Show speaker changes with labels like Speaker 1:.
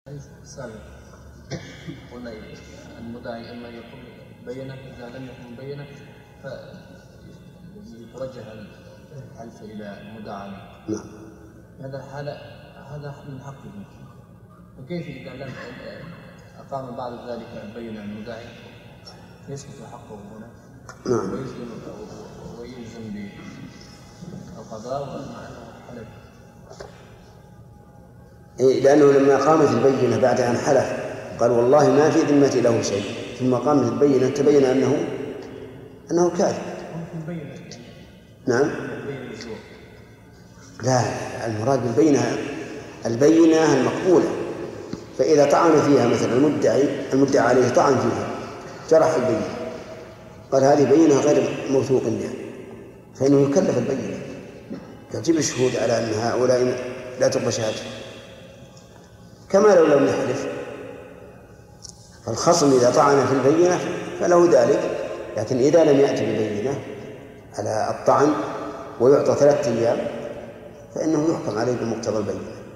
Speaker 1: السابق قلنا المدعي إما يكون بينة، إذا لم يكن بينة فيتوجه الحلف إلى المدعي.
Speaker 2: نعم.
Speaker 1: هذا حالة هذا من حقه، وكيف إذا لم أقام بعد ذلك بين المدعي يسقط حقه هنا؟
Speaker 2: نعم.
Speaker 1: ويلزم بالقضاء مع أنه حلف.
Speaker 2: لأنه لما قامت البينة بعد أن حلف قال والله ما في ذمتي له شيء، ثم قامت البينة تبين أنه كاذب. نعم. لا، المراد بالبينة البينة المقبولة، فإذا طعن فيها مثلا المدعي عليه طعن فيها جرح البينة قال هذه بينة غير موثوق بها، فإنه يكلف البينة تجيب الشهود على أن هؤلاء لا تقبل شهادته، كما لو لم يحلف. فالخصم إذا طعن في البينة فله ذلك، لكن إذا لم يأتي ببينة على الطعن ويعطى 3 أيام فإنه يحكم عليه بمقتضى البينة.